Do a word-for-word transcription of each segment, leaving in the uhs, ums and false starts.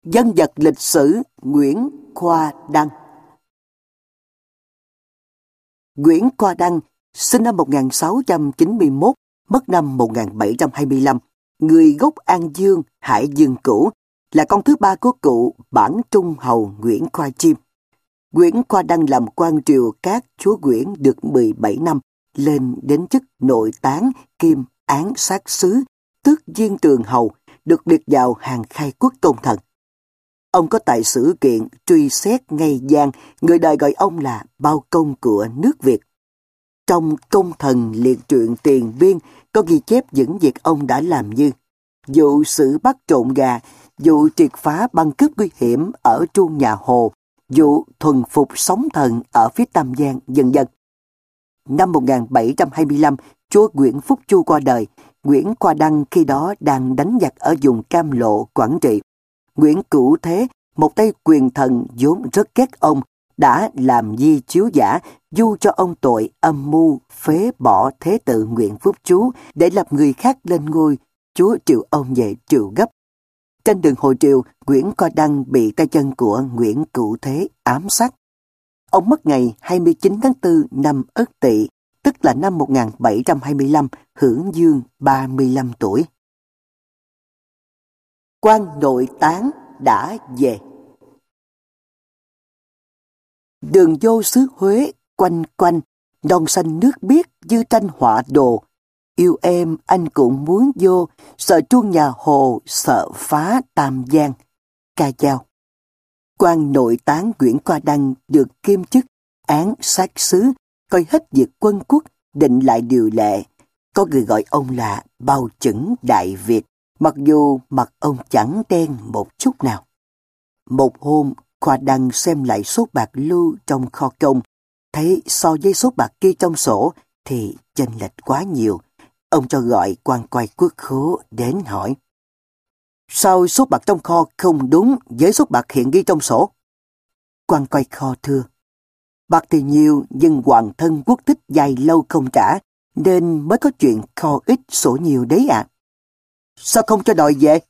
Nhân vật lịch sử Nguyễn Khoa Đăng. Nguyễn Khoa Đăng sinh năm một nghìn sáu trăm chín mươi mốt, mất năm một nghìn bảy trăm hai mươi lăm, người gốc An Dương, Hải Dương cũ, là con thứ ba của cụ Bản Trung Hầu Nguyễn Khoa Chiêm. Nguyễn Khoa Đăng làm quan triều các chúa Nguyễn được mười bảy năm, lên đến chức nội tán kiêm án sát sứ, tước viên tường hầu, được liệt vào hàng khai quốc tôn thần. Ông có tài sử kiện truy xét ngay gian, người đời gọi ông là bao công của nước Việt. Trong công thần liệt truyện Tiền Biên có ghi chép những việc ông đã làm như vụ xử bắt trộn gà, vụ triệt phá băng cướp nguy hiểm ở Chuông Nhà Hồ, vụ thuần phục sóng thần ở phía Tam Giang, vân vân. Năm một nghìn bảy trăm hai mươi lăm, chúa Nguyễn Phúc Chu qua đời. Nguyễn Khoa Đăng khi đó đang đánh giặc ở vùng Cam Lộ, Quảng Trị. Nguyễn Cửu Thế, một tay quyền thần vốn rất ghét ông, đã làm di chiếu giả, du cho ông tội âm mưu phế bỏ thế tử Nguyễn Phúc Chu để lập người khác lên ngôi, chúa triệu ông về triều gấp. Trên đường hồi triều, Nguyễn Khoa Đăng bị tay chân của Nguyễn Cửu Thế ám sát. Ông mất ngày hai mươi chín tháng tư năm Ất Tỵ, tức là năm một nghìn bảy trăm hai mươi lăm, hưởng dương ba mươi lăm tuổi. Quan nội tán đã về. Đường vô xứ Huế quanh quanh, non xanh nước biếc như tranh họa đồ. Yêu em anh cũng muốn vô, sợ Chuông Nhà Hồ, sợ phá Tam Giang. Ca dao. Quan nội tán Nguyễn Khoa Đăng được kiêm chức án sát sứ, coi hết việc quân quốc, định lại điều lệ. Có người gọi ông là Bao Chững Đại Việt, mặc dù mặt ông chẳng đen một chút nào. Một hôm, Khoa Đăng xem lại số bạc lưu trong kho công, thấy so với số bạc kia trong sổ thì chênh lệch quá nhiều. Ông cho gọi quan quay quốc khố đến hỏi: sao số bạc trong kho không đúng với số bạc hiện ghi trong sổ? Quan quay kho thưa: bạc thì nhiều nhưng hoàng thân quốc thích dài lâu không trả, nên mới có chuyện kho ít sổ nhiều đấy ạ. À. Sao không cho đòi về?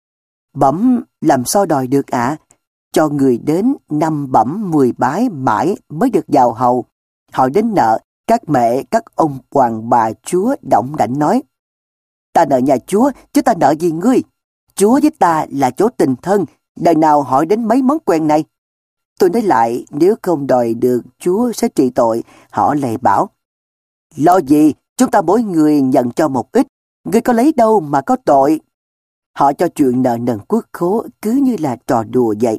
Bẩm làm sao đòi được ạ? À? Cho người đến năm bẩm mười bái mãi mới được vào hầu. Hỏi đến nợ, các mẹ các ông hoàng bà chúa động đảnh nói: ta nợ nhà chúa chứ ta nợ gì ngươi? Chúa với ta là chỗ tình thân, đời nào hỏi đến mấy món quen này. Tôi nói lại, nếu không đòi được chúa sẽ trị tội. Họ lại bảo: lo gì, chúng ta mỗi người nhận cho một ít, ngươi có lấy đâu mà có tội. Họ cho chuyện nợ nần quốc khố cứ như là trò đùa vậy.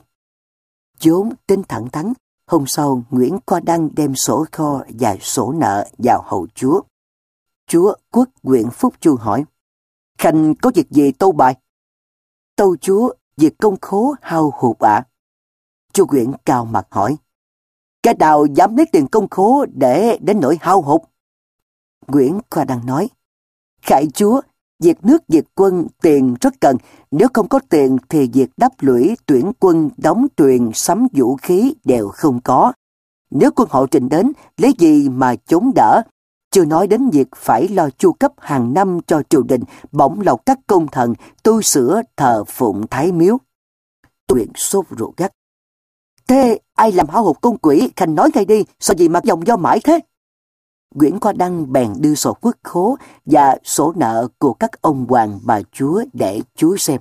Vốn tin thẳng thắn, hôm sau Nguyễn Khoa Đăng đem sổ kho và sổ nợ vào hầu chúa. Chúa Quốc Nguyễn Phúc Chu hỏi: khanh có việc gì tâu bài? Tâu chúa, việc công khố hao hụt ạ. À? Chu Nguyễn cao mặt hỏi: kẻ nào dám lấy tiền công khố để đến nỗi hao hụt? Nguyễn Khoa Đăng nói: khải chúa, việc nước việc quân tiền rất cần, nếu không có tiền thì việc đắp lũy tuyển quân đóng truyền sắm vũ khí đều không có. Nếu quân hộ trình đến, lấy gì mà chống đỡ? Chưa nói đến việc phải lo chu cấp hàng năm cho triều đình, bổng lộc các công thần, tu sửa thờ phụng thái miếu. Tuyển sốt ruột gắt: thế ai làm hao hụt công quỹ, khanh nói ngay đi, sao gì mà dòng do mãi thế? Nguyễn Khoa Đăng bèn đưa sổ quốc khố và sổ nợ của các ông hoàng bà chúa để chúa xem.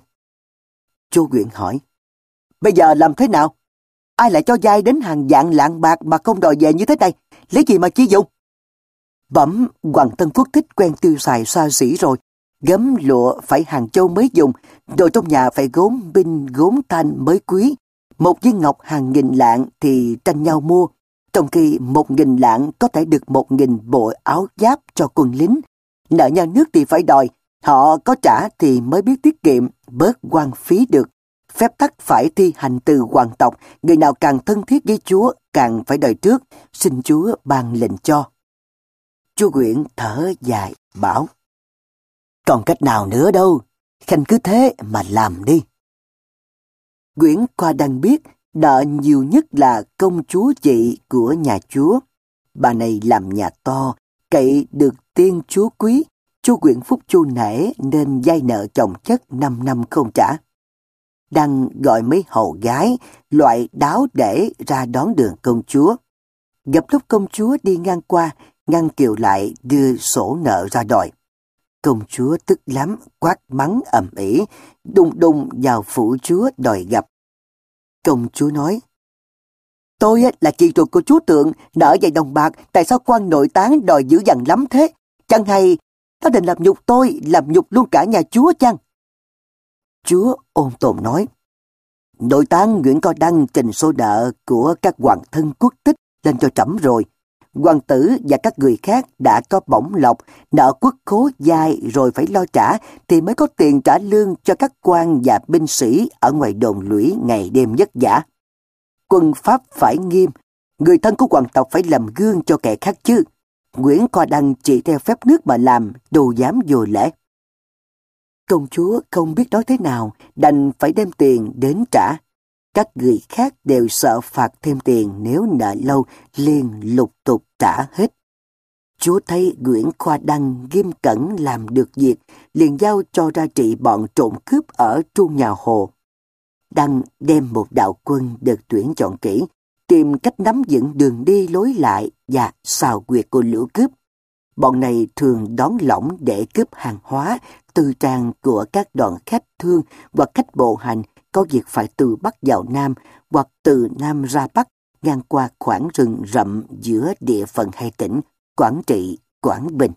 Chu Nguyễn hỏi: bây giờ làm thế nào? Ai lại cho vay đến hàng vạn lạng bạc mà không đòi về như thế này? Lấy gì mà chi dụng? Bẩm hoàng thân quốc thích quen tiêu xài xa xỉ rồi. Gấm lụa phải hàng châu mới dùng, đồ trong nhà phải gốm binh gốm thanh mới quý. Một viên ngọc hàng nghìn lạng thì tranh nhau mua, trong khi một nghìn lạng có thể được một nghìn bộ áo giáp cho quân lính. Nợ nhà nước thì phải đòi, họ có trả thì mới biết tiết kiệm, bớt quan phí được. Phép tắc phải thi hành từ hoàng tộc, người nào càng thân thiết với chúa càng phải đòi trước, xin chúa ban lệnh cho. Chu Nguyễn thở dài bảo: còn cách nào nữa đâu, khanh cứ thế mà làm đi. Nguyễn Khoa Đăng biết nợ nhiều nhất là công chúa chị của nhà chúa. Bà này làm nhà to, cậy được tiên chúa quý. Chu Nguyễn Phúc Chu nể nên vay nợ chồng chất năm năm không trả. Đăng gọi mấy hầu gái, loại đáo để ra đón đường công chúa. Gặp lúc công chúa đi ngang qua, ngăn Kiều lại đưa sổ nợ ra đòi. Công chúa tức lắm, quát mắng ầm ĩ, đùng đùng vào phủ chúa đòi gặp. Công chúa nói: Tôi là chị ruột của chúa Tượng, nợ vài đồng bạc, tại sao quan nội tán đòi dữ dằn lắm thế? Chẳng hay nó định làm nhục tôi, làm nhục luôn cả nhà chúa chăng? Chúa ôn tồn nói: Nội tán Nguyễn Có Đăng trình số nợ của các hoàng thân quốc tích lên cho trẫm rồi. Hoàng tử và các người khác đã có bổng lộc, nợ quốc khố dài rồi phải lo trả thì mới có tiền trả lương cho các quan và binh sĩ ở ngoài đồn lũy ngày đêm vất vả. Quân pháp phải nghiêm, người thân của hoàng tộc phải làm gương cho kẻ khác chứ. Nguyễn Khoa Đăng chỉ theo phép nước mà làm, đồ dám vô lễ. Công chúa không biết nói thế nào, đành phải đem tiền đến trả. Các người khác đều sợ phạt thêm tiền nếu nợ lâu, liền lục tục trả hết. Chúa thấy Nguyễn Khoa Đăng nghiêm cẩn làm được việc, liền giao cho ra trị bọn trộm cướp ở Trung Nhà Hồ. Đăng đem một đạo quân được tuyển chọn kỹ, tìm cách nắm vững đường đi lối lại và xào quyệt của lũ cướp. Bọn này thường đón lỏng để cướp hàng hóa, tư trang của các đoàn khách thương hoặc khách bộ hành có việc phải từ Bắc vào Nam hoặc từ Nam ra Bắc, ngang qua khoảng rừng rậm giữa địa phận hai tỉnh Quảng Trị, Quảng Bình.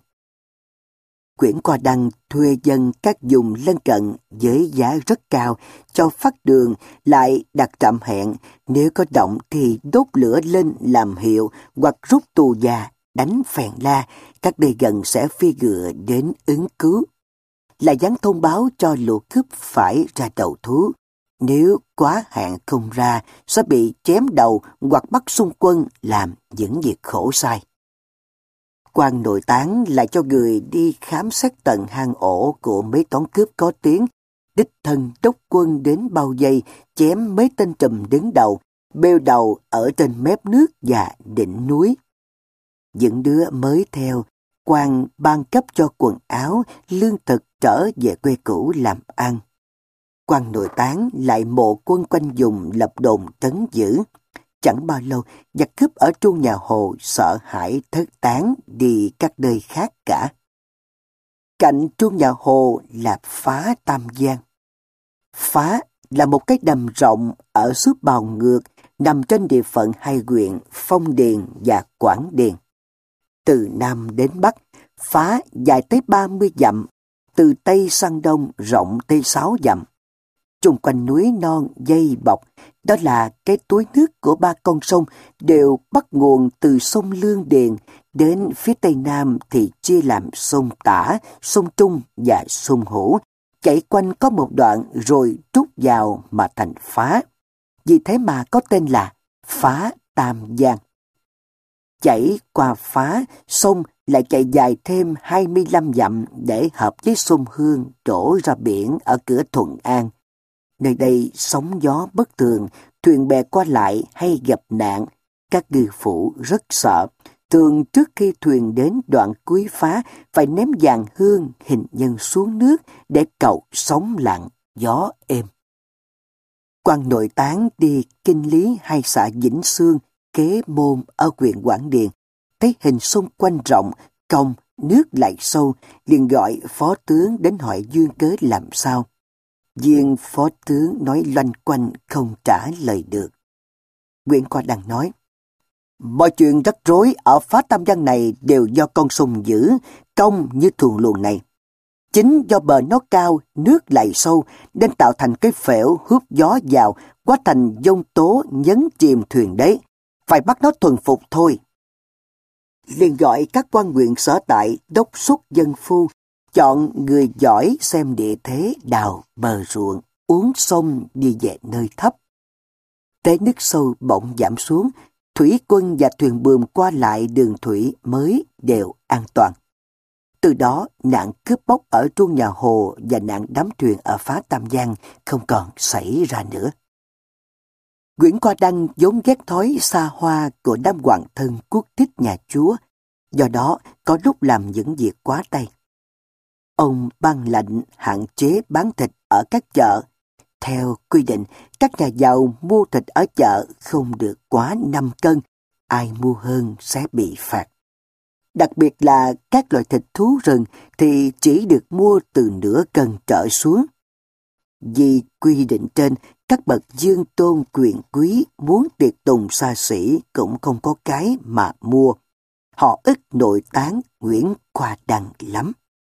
Nguyễn Khoa Đăng thuê dân các vùng lân cận với giá rất cao, cho phát đường, lại đặt trạm hẹn, nếu có động thì đốt lửa lên làm hiệu hoặc rút tù già, đánh phèn la, các nơi gần sẽ phi ngựa đến ứng cứu. Là dán thông báo cho lũ cướp phải ra đầu thú. Nếu quá hạn không ra, sẽ bị chém đầu hoặc bắt xung quân làm những việc khổ sai. Quan nội tán lại cho người đi khám xét tận hang ổ của mấy toán cướp có tiếng, đích thân đốc quân đến bao vây, chém mấy tên trùm đứng đầu, bêu đầu ở trên mép nước và đỉnh núi. Những đứa mới theo, quan ban cấp cho quần áo, lương thực trở về quê cũ làm ăn. Quan nội tán lại mộ quân quanh vùng lập đồn trấn giữ. Chẳng bao lâu, giặc cướp ở Trung Nhà Hồ sợ hãi thất tán đi các nơi khác cả. Cạnh Trung Nhà Hồ là Phá Tam Giang. Phá là một cái đầm rộng ở xứ Bào Ngược, nằm trên địa phận hai huyện Phong Điền và Quảng Điền. Từ Nam đến Bắc, Phá dài tới ba mươi dặm, từ Tây sang Đông rộng tới sáu dặm. Chung quanh núi non dây bọc, đó là cái túi nước của ba con sông, đều bắt nguồn từ sông Lương Điền, đến phía Tây Nam thì chia làm sông Tả, sông Trung và sông Hữu, chạy quanh có một đoạn rồi trút vào mà thành Phá. Vì thế mà có tên là Phá Tam Giang. Chảy qua Phá, sông lại chạy dài thêm hai mươi lăm dặm để hợp với sông Hương đổ ra biển ở cửa Thuận An. Nơi đây sóng gió bất thường, thuyền bè qua lại hay gặp nạn, các ngư phủ rất sợ. Thường trước khi thuyền đến đoạn cuối Phá phải ném vàng hương hình nhân xuống nước để cầu sóng lặng, gió êm. Quan nội tán đi kinh lý hai xã Vĩnh Xương, Kế Môn ở huyện Quảng Điền, thấy hình xung quanh rộng, cong, nước lại sâu, liền gọi phó tướng đến hỏi duyên cớ làm sao. Viên phó tướng nói loanh quanh không trả lời được. Nguyễn Khoa Đăng nói: Mọi chuyện rắc rối ở Phá Tam Giang này đều do con sông dữ, cong như thuồng luồng này. Chính do bờ nó cao, nước lại sâu, nên tạo thành cái phễu hút gió vào, quá thành dông tố nhấn chìm thuyền đấy. Phải bắt nó thuần phục thôi. Liền gọi các quan huyện sở tại đốc xúc dân phu, chọn người giỏi xem địa thế đào bờ ruộng, uống sông đi về nơi thấp. Tế nước sâu bỗng giảm xuống, thủy quân và thuyền buồm qua lại đường thủy mới đều an toàn. Từ đó, nạn cướp bóc ở Trung Nhà Hồ và nạn đắm thuyền ở Phá Tam Giang không còn xảy ra nữa. Nguyễn Khoa Đăng vốn ghét thói xa hoa của đám hoàng thân quốc thích nhà chúa, do đó có lúc làm những việc quá tay. Ông ban lệnh hạn chế bán thịt ở các chợ, Theo quy định, các nhà giàu mua thịt ở chợ không được quá năm cân, ai mua hơn sẽ bị phạt. Đặc biệt là các loại thịt thú rừng thì chỉ được mua từ nửa cân trở xuống. Vì quy định trên, các bậc dương tôn quyền quý muốn tiệc tùng xa xỉ cũng không có cái mà mua. Họ ít nội tán Nguyễn Khoa Đăng lắm.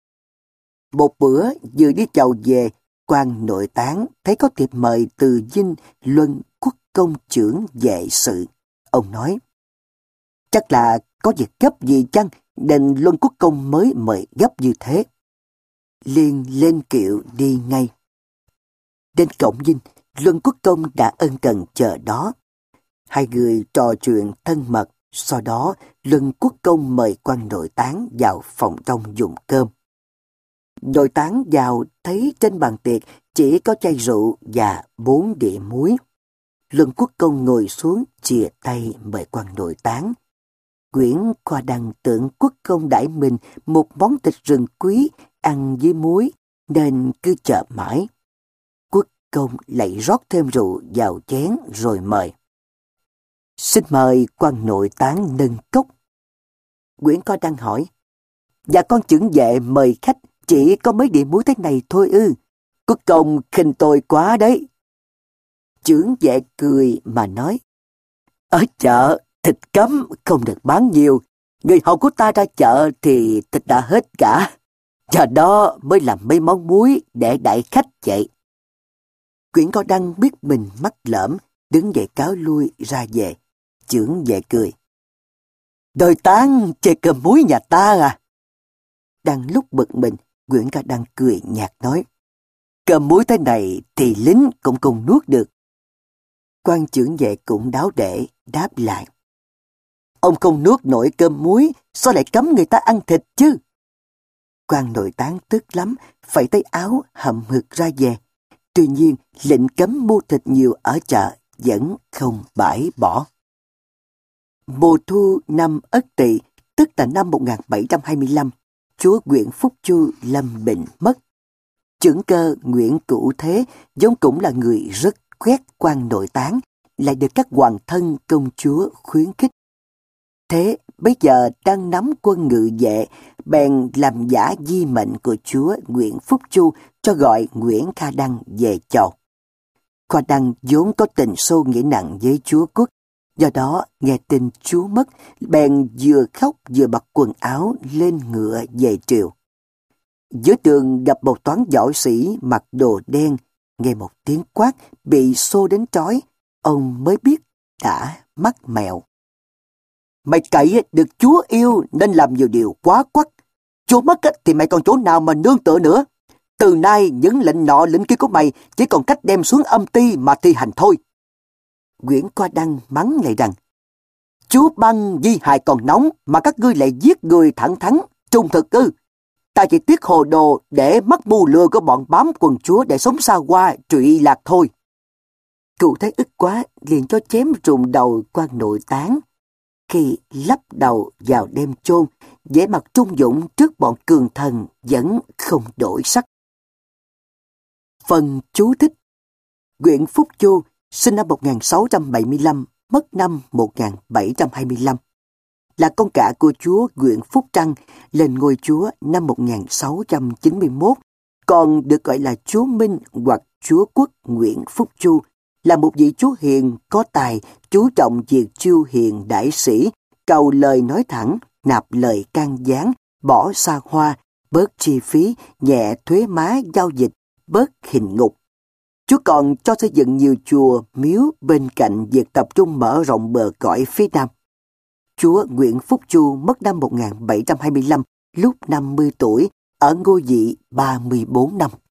Một bữa vừa đi chầu về, quan nội tán thấy có thiệp mời từ dinh Luân Quốc công trưởng vệ sự. Ông nói, chắc là có việc gấp gì chăng nên Luân Quốc công mới mời gấp như thế. Liền lên kiệu đi ngay. Đến cổng dinh, Luân Quốc công đã ân cần chờ đó. Hai người trò chuyện thân mật, sau đó Luân Quốc công mời quan nội tán vào phòng trong dùng cơm. Nội tán vào thấy trên bàn tiệc chỉ có chai rượu và bốn đĩa muối. Luân Quốc công ngồi xuống chìa tay mời quan nội tán. Nguyễn Khoa Đăng tưởng Quốc công đãi mình một món thịt rừng quý ăn với muối nên cứ chờ mãi. Quốc công lại rót thêm rượu vào chén rồi mời. Xin mời quan nội tán nâng cốc. Nguyễn Khoa Đăng hỏi, dạ con chưởng vệ mời khách chỉ có mấy đĩa muối thế này thôi ư? Quốc công khinh tôi quá đấy. Chưởng vệ cười mà nói, ở chợ thịt cấm không được bán nhiều, người hầu của ta ra chợ thì thịt đã hết cả, chờ đó mới làm mấy món muối để đãi khách vậy. Nguyễn Khoa Đăng biết mình mắc lỡm, đứng dậy cáo lui ra về. Chưởng vệ cười, đời tán chê cơm muối nhà ta à? Đang lúc bực mình, Nguyễn Khoa Đăng cười nhạt nói, cơm muối thế này thì lính cũng không nuốt được. Quan chưởng vệ cũng đáo để đáp lại, ông không nuốt nổi cơm muối, sao lại cấm người ta ăn thịt chứ? Quan nội tán tức lắm, phẩy tay áo hậm hực ra về. Tuy nhiên, lệnh cấm mua thịt nhiều ở chợ vẫn không bãi bỏ. Mùa thu năm Ất Tỵ, tức là năm một nghìn bảy trăm hai mươi lăm, chúa Nguyễn Phúc Chu lâm bệnh mất. Chưởng cơ Nguyễn Cửu Thế vốn cũng là người rất khoét quan nội tán, lại được các hoàng thân công chúa khuyến khích. Thế bây giờ đang nắm quân ngự vệ, bèn làm giả di mệnh của chúa Nguyễn Phúc Chu cho gọi Nguyễn Khoa Đăng về chầu. Khoa Đăng vốn có tình sâu nghĩa nặng với chúa Quốc, do đó nghe tin chúa mất, bèn vừa khóc vừa bật quần áo lên ngựa về triều. Giữa đường gặp một toán võ sĩ mặc đồ đen, nghe một tiếng quát bị xô đến trói, ông mới biết đã mắc mẹo. Mày cậy được chúa yêu nên làm nhiều điều quá quắt. Chúa mất thì mày còn chỗ nào mà nương tựa nữa. Từ nay những lệnh nọ lệnh kia của mày chỉ còn cách đem xuống âm ty mà thi hành thôi. Nguyễn Khoa Đăng mắng lại rằng, chúa băng di hài còn nóng mà các ngươi lại giết người thẳng thắn, trung thực ư? Ta chỉ tiếc hồ đồ để mắc mưu lừa của bọn bám quần chúa để sống xa hoa trụy lạc thôi. Cụ thấy ức quá liền cho chém rụng đầu quan nội tán. Khi lắp đầu vào đem chôn, vẻ mặt trung dũng trước bọn cường thần vẫn không đổi sắc. Phần chú thích: Nguyễn Phúc Chu sinh năm một nghìn sáu trăm bảy mươi lăm, mất năm một nghìn bảy trăm hai mươi lăm, là con cả của chúa Nguyễn Phúc Trăng, lên ngôi chúa năm một nghìn sáu trăm chín mươi mốt, còn được gọi là chúa Minh hoặc chúa Quốc Nguyễn Phúc Chu, là một vị chúa hiền có tài, chú trọng việc chiêu hiền đại sĩ, cầu lời nói thẳng, nạp lời can gián, bỏ xa hoa, bớt chi phí, nhẹ thuế má giao dịch, bớt hình ngục. Chúa còn cho xây dựng nhiều chùa, miếu bên cạnh việc tập trung mở rộng bờ cõi phía Nam. Chúa Nguyễn Phúc Chu mất năm một nghìn bảy trăm hai mươi lăm, lúc năm mươi tuổi, ở ngôi vị ba mươi bốn năm.